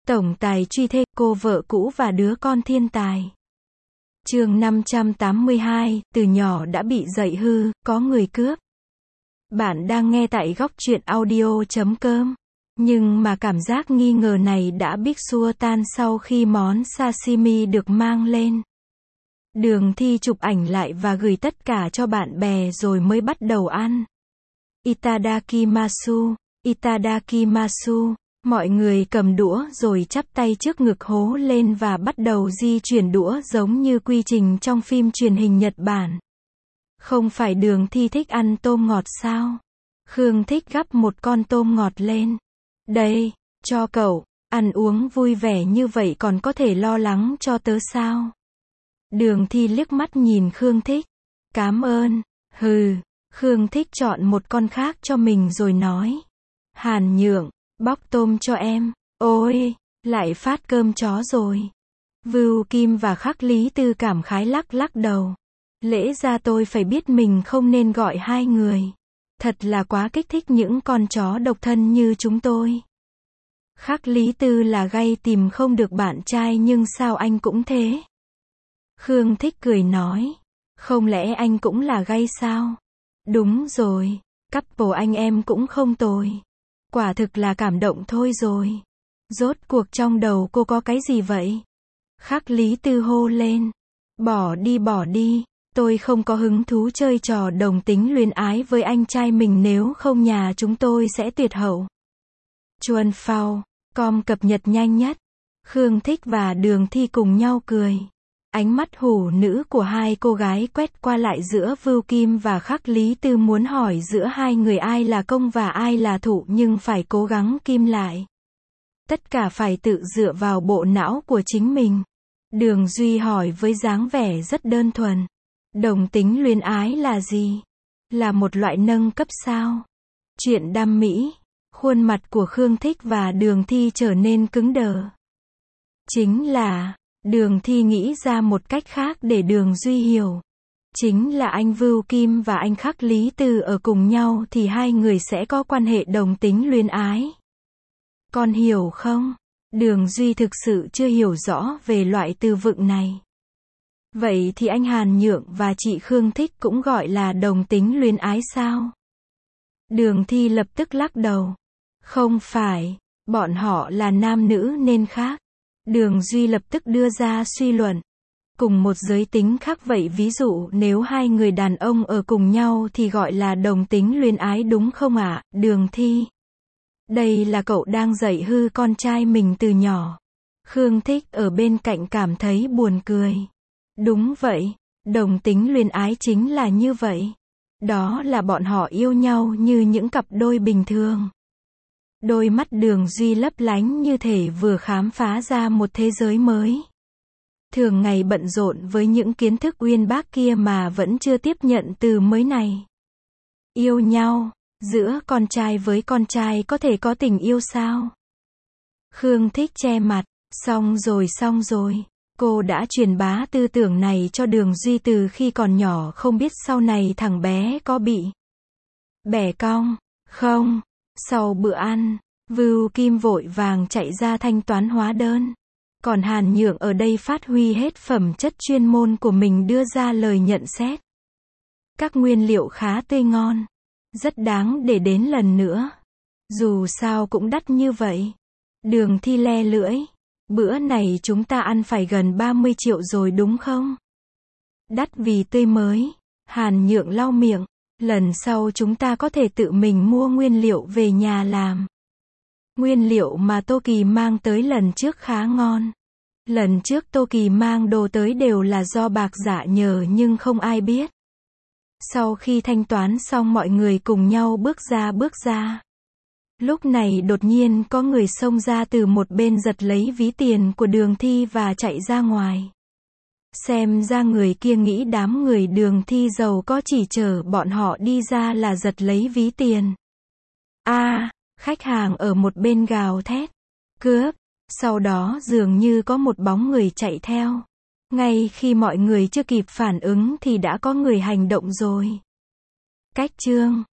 Tổng tài truy thê, cô vợ cũ và đứa con thiên tài. Chương 582, từ nhỏ đã bị dạy hư, có người cướp. Bạn đang nghe tại góc truyện audio.com. Nhưng mà cảm giác nghi ngờ này đã bị xua tan sau khi món sashimi được mang lên. Đường Thi chụp ảnh lại và gửi tất cả cho bạn bè rồi mới bắt đầu ăn. Itadakimasu, itadakimasu. Mọi người cầm đũa rồi chắp tay trước ngực hố lên và bắt đầu di chuyển đũa giống như quy trình trong phim truyền hình Nhật Bản. Không phải Đường Thi thích ăn tôm ngọt sao? Khương Thích gắp một con tôm ngọt lên. Đây, cho cậu, ăn uống vui vẻ như vậy còn có thể lo lắng cho tớ sao? Đường Thi liếc mắt nhìn Khương Thích. Cảm ơn. Hừ. Khương Thích chọn một con khác cho mình rồi nói. Hàn Nhượng, bóc tôm cho em. Ôi, lại phát cơm chó rồi. Vưu Kim và Khắc Lý Tư cảm khái lắc lắc đầu. Lẽ ra tôi phải biết mình không nên gọi hai người. Thật là quá kích thích những con chó độc thân như chúng tôi. Khắc Lý Tư là gay tìm không được bạn trai nhưng sao anh cũng thế? Khương Thích cười nói. Không lẽ anh cũng là gay sao? Đúng rồi, couple anh em cũng không tồi. Quả thực là cảm động thôi rồi. Rốt cuộc trong đầu cô có cái gì vậy? Khắc Lý Tư hô lên. Bỏ đi, tôi không có hứng thú chơi trò đồng tính luyến ái với anh trai mình, nếu không nhà chúng tôi sẽ tuyệt hậu. Chuan Phao, com cập nhật nhanh nhất. Khương Thích và Đường Thi cùng nhau cười. Ánh mắt hủ nữ của hai cô gái quét qua lại giữa Vưu Kim và Khắc Lý Tư, muốn hỏi giữa hai người ai là công và ai là thủ nhưng phải cố gắng kim lại. Tất cả phải tự dựa vào bộ não của chính mình. Đường Duy hỏi với dáng vẻ rất đơn thuần. Đồng tính luyến ái là gì? Là một loại nâng cấp sao? Chuyện đam mỹ. Khuôn mặt của Khương Thích và Đường Thi trở nên cứng đờ. Chính là... Đường Thi nghĩ ra một cách khác để Đường Duy hiểu. Chính là anh Vưu Kim và anh Khắc Lý Tư ở cùng nhau thì hai người sẽ có quan hệ đồng tính luyến ái. Con hiểu không? Đường Duy thực sự chưa hiểu rõ về loại từ vựng này. Vậy thì anh Hàn Nhượng và chị Khương Thích cũng gọi là đồng tính luyến ái sao? Đường Thi lập tức lắc đầu. Không phải, bọn họ là nam nữ nên khác. Đường Duy lập tức đưa ra suy luận. Cùng một giới tính khác vậy, ví dụ nếu hai người đàn ông ở cùng nhau thì gọi là đồng tính luyến ái đúng không ạ? Đường Thi. Đây là cậu đang dạy hư con trai mình từ nhỏ. Khương Thích ở bên cạnh cảm thấy buồn cười. Đúng vậy, đồng tính luyến ái chính là như vậy. Đó là bọn họ yêu nhau như những cặp đôi bình thường. Đôi mắt Đường Duy lấp lánh như thể vừa khám phá ra một thế giới mới. Thường ngày bận rộn với những kiến thức uyên bác kia mà vẫn chưa tiếp nhận từ mới này. Yêu nhau, giữa con trai với con trai có thể có tình yêu sao? Khương Thích che mặt, xong rồi. Cô đã truyền bá tư tưởng này cho Đường Duy từ khi còn nhỏ, không biết sau này thằng bé có bị bẻ cong không? Sau bữa ăn, Vưu Kim vội vàng chạy ra thanh toán hóa đơn. Còn Hàn Nhượng ở đây phát huy hết phẩm chất chuyên môn của mình đưa ra lời nhận xét. Các nguyên liệu khá tươi ngon. Rất đáng để đến lần nữa. Dù sao cũng đắt như vậy. Đường Thi le lưỡi. Bữa này chúng ta ăn phải gần 30 triệu rồi đúng không? Đắt vì tươi mới. Hàn Nhượng lau miệng. Lần sau chúng ta có thể tự mình mua nguyên liệu về nhà làm. Nguyên liệu mà Tô Kỳ mang tới lần trước khá ngon. Lần trước Tô Kỳ mang đồ tới đều là do bạc dạ nhờ nhưng không ai biết. Sau khi thanh toán xong mọi người cùng nhau bước ra. Lúc này đột nhiên có người xông ra từ một bên giật lấy ví tiền của Đường Thi và chạy ra ngoài. Xem ra người kia nghĩ đám người Đường Thi giàu có chỉ chờ bọn họ đi ra là giật lấy ví tiền. Khách hàng ở một bên gào thét. Cướp. Sau đó dường như có một bóng người chạy theo. Ngay khi mọi người chưa kịp phản ứng thì đã có người hành động rồi. Cách chương